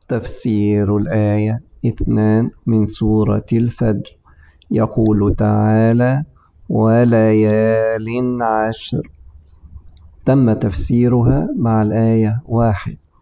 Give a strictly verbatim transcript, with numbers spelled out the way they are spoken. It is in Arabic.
تفسير الآية اثنان من سورة الفجر. يقول تعالى: وليال عشر. تم تفسيرها مع الآية واحد.